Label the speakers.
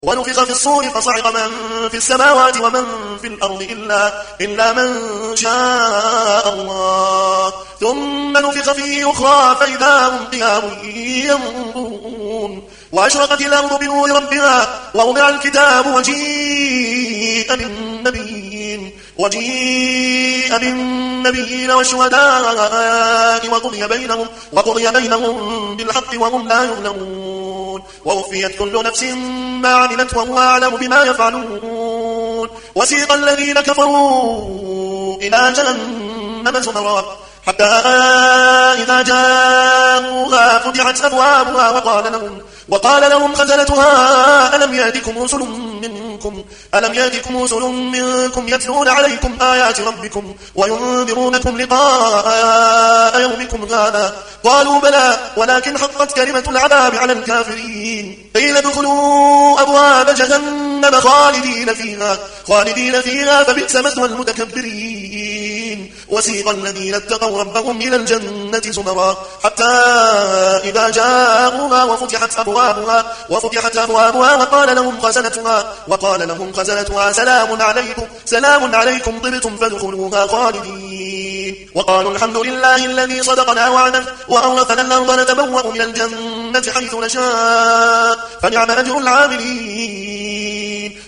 Speaker 1: ونفخ في الصور فصعق من في السماوات ومن في الأرض إلا من شاء الله، ثم نفخ فيه أخرى فإذا هم قيام ينظرون. وأشرقت الأرض بنور ربها ووضع الكتاب وجيء بالنبيين والشهداء وقضي بينهم بالحق وهم لا يظلمون. ووفيت كل نفس ما عملت وهو أعلم بما يفعلون. وسيق الذين كفروا إلى جهنم زمرا حتى إذا جاءوها فتحت أبوابها وقال لهم خزنتها ألم يأتكم رسل منكم يتلون عليكم آيات ربكم وينذرونكم لقاء يومكم هذا؟ قالوا بلى ولكن حقت كلمة العذاب على الكافرين. قيل ادخلوا أبواب جهنم خالدين فيها فبئس مثوى المتكبرين. وسيق الذين اتقوا ربهم إلى الجنة زمرا حتى إذا جاءوها وفتحت أبوابها وقال لهم خزنتها سلام عليكم طبتم فادخلوها خالدين. وقالوا الحمد لله الذي صدقنا وعده وأورثنا الأرض نتبوأ من الجنة حيث نشاء فنعم أجر العاملين.